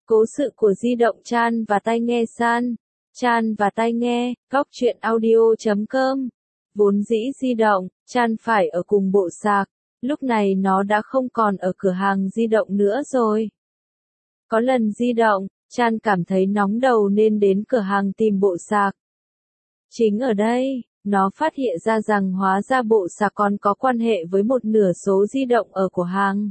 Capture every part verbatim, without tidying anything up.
Cố sự của di động Chan và tai nghe San. Chan và tai nghe, góc truyện audio chấm com. Vốn dĩ di động, Chan phải ở cùng bộ sạc. Lúc này nó đã không còn ở cửa hàng di động nữa rồi. Có lần di động, Chan cảm thấy nóng đầu nên đến cửa hàng tìm bộ sạc. Chính ở đây, nó phát hiện ra rằng hóa ra bộ sạc còn có quan hệ với một nửa số di động ở cửa hàng.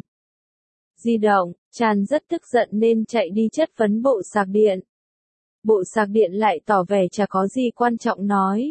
Di động, Chan rất tức giận nên chạy đi chất vấn bộ sạc điện. Bộ sạc điện lại tỏ vẻ chả có gì quan trọng nói.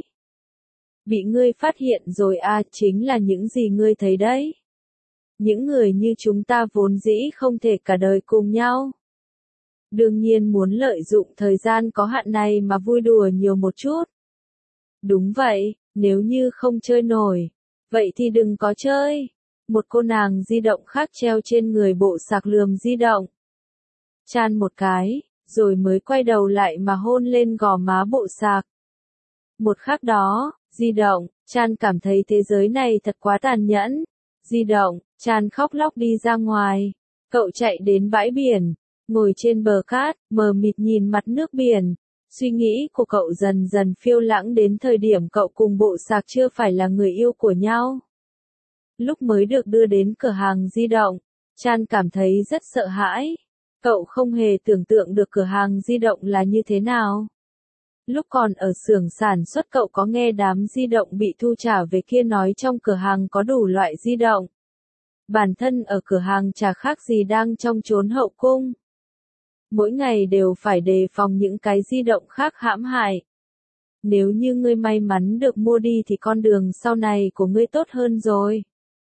Bị ngươi phát hiện rồi à, chính là những gì ngươi thấy đấy. Những người như chúng ta vốn dĩ không thể cả đời cùng nhau. Đương nhiên muốn lợi dụng thời gian có hạn này mà vui đùa nhiều một chút. Đúng vậy, nếu như không chơi nổi, vậy thì đừng có chơi. Một cô nàng di động khác treo trên người bộ sạc lườm di động. Chan một cái, rồi mới quay đầu lại mà hôn lên gò má bộ sạc. Một khắc đó, di động, Chan cảm thấy thế giới này thật quá tàn nhẫn. Di động, Chan khóc lóc đi ra ngoài. Cậu chạy đến bãi biển, ngồi trên bờ cát, mờ mịt nhìn mặt nước biển. Suy nghĩ của cậu dần dần phiêu lãng đến thời điểm cậu cùng bộ sạc chưa phải là người yêu của nhau. Lúc mới được đưa đến cửa hàng di động, Chan cảm thấy rất sợ hãi. Cậu không hề tưởng tượng được cửa hàng di động là như thế nào. Lúc còn ở xưởng sản xuất cậu có nghe đám di động bị thu trả về kia nói trong cửa hàng có đủ loại di động. Bản thân ở cửa hàng chả khác gì đang trong chốn hậu cung. Mỗi ngày đều phải đề phòng những cái di động khác hãm hại. Nếu như ngươi may mắn được mua đi thì con đường sau này của ngươi tốt hơn rồi.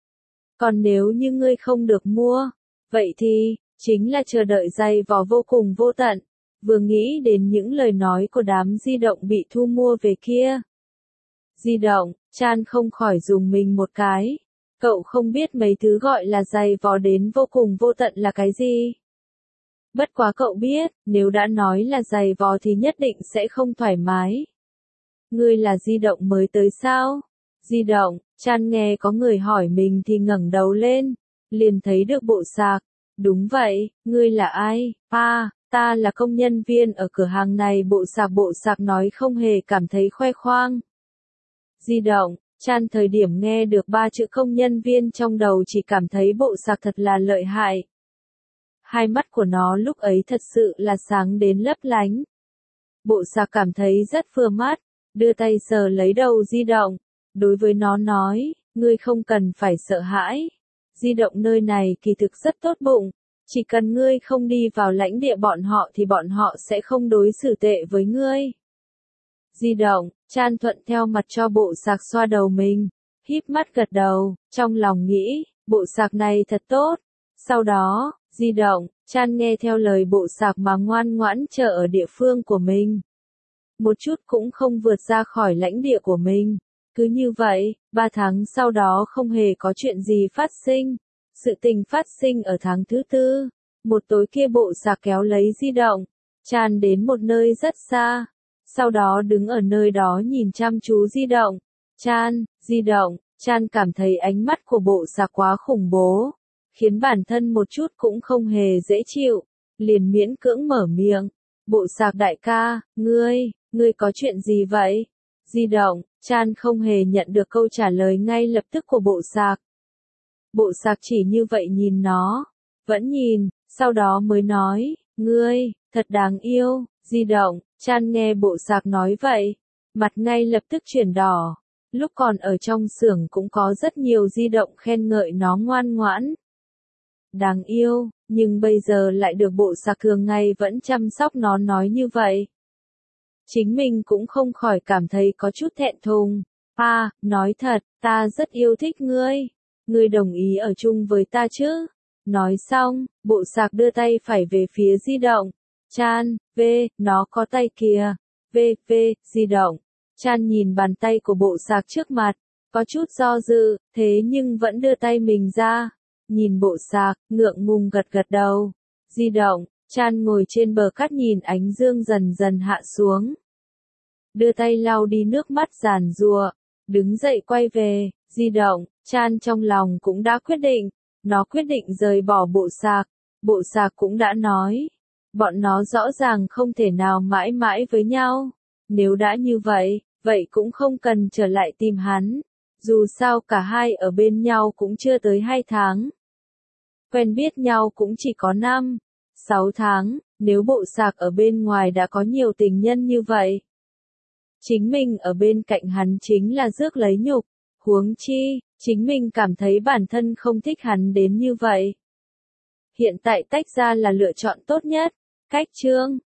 Còn nếu như ngươi không được mua, vậy thì, chính là chờ đợi dày vò vô cùng vô tận. Vừa nghĩ đến những lời nói của đám di động bị thu mua về kia. Di động, Chan không khỏi dùng mình một cái. Cậu không biết mấy thứ gọi là dày vò đến vô cùng vô tận là cái gì. Bất quá cậu biết, nếu đã nói là dày vò thì nhất định sẽ không thoải mái. Ngươi là di động mới tới sao? Di động, Chan nghe có người hỏi mình thì ngẩng đầu lên, liền thấy được bộ sạc. Đúng vậy, ngươi là ai? À, ta là công nhân viên ở cửa hàng này. Bộ sạc bộ sạc nói không hề cảm thấy khoe khoang. Di động, Chan thời điểm nghe được ba chữ công nhân viên trong đầu chỉ cảm thấy bộ sạc thật là lợi hại. Hai mắt của nó lúc ấy thật sự là sáng đến lấp lánh. Bộ sạc cảm thấy rất vừa mắt, đưa tay sờ lấy đầu di động. Đối với nó nói, ngươi không cần phải sợ hãi. Di động nơi này kỳ thực rất tốt bụng. Chỉ cần ngươi không đi vào lãnh địa bọn họ thì bọn họ sẽ không đối xử tệ với ngươi. Di động, Chan thuận theo mặt cho bộ sạc xoa đầu mình, híp mắt gật đầu, trong lòng nghĩ, bộ sạc này thật tốt. Sau đó, di động, Chan nghe theo lời bộ sạc mà ngoan ngoãn chờ ở địa phương của mình. Một chút cũng không vượt ra khỏi lãnh địa của mình. Cứ như vậy, ba tháng sau đó không hề có chuyện gì phát sinh. Sự tình phát sinh ở tháng thứ tư. Một tối kia bộ sạc kéo lấy di động, Chan đến một nơi rất xa. Sau đó đứng ở nơi đó nhìn chăm chú di động. Chan, di động, Chan cảm thấy ánh mắt của bộ sạc quá khủng bố. Khiến bản thân một chút cũng không hề dễ chịu. Liền miễn cưỡng mở miệng. Bộ sạc đại ca, ngươi, ngươi có chuyện gì vậy? Di động, Chan không hề nhận được câu trả lời ngay lập tức của bộ sạc. Bộ sạc chỉ như vậy nhìn nó. Vẫn nhìn, sau đó mới nói, ngươi, thật đáng yêu. Di động, Chan nghe bộ sạc nói vậy. Mặt ngay lập tức chuyển đỏ. Lúc còn ở trong xưởng cũng có rất nhiều di động khen ngợi nó ngoan ngoãn. Đáng yêu, nhưng bây giờ lại được bộ sạc thường ngày vẫn chăm sóc nó nói như vậy. Chính mình cũng không khỏi cảm thấy có chút thẹn thùng. À, nói thật, ta rất yêu thích ngươi. Ngươi đồng ý ở chung với ta chứ? Nói xong, bộ sạc đưa tay phải về phía di động. Chan, v, nó có tay kìa. V, v, di động. Chan nhìn bàn tay của bộ sạc trước mặt, có chút do dự, thế nhưng vẫn đưa tay mình ra. Nhìn bộ sạc, ngượng ngùng gật gật đầu. Di động, Chan ngồi trên bờ cát nhìn ánh dương dần dần hạ xuống. Đưa tay lau đi nước mắt giàn giụa, đứng dậy quay về. Di động, Chan trong lòng cũng đã quyết định. Nó quyết định rời bỏ bộ sạc. Bộ sạc cũng đã nói. Bọn nó rõ ràng không thể nào mãi mãi với nhau. Nếu đã như vậy, vậy cũng không cần trở lại tìm hắn. Dù sao cả hai ở bên nhau cũng chưa tới hai tháng. Quen biết nhau cũng chỉ có năm, sáu tháng, nếu bộ sạc ở bên ngoài đã có nhiều tình nhân như vậy. Chính mình ở bên cạnh hắn chính là rước lấy nhục, huống chi, chính mình cảm thấy bản thân không thích hắn đến như vậy. Hiện tại tách ra là lựa chọn tốt nhất. Cách chương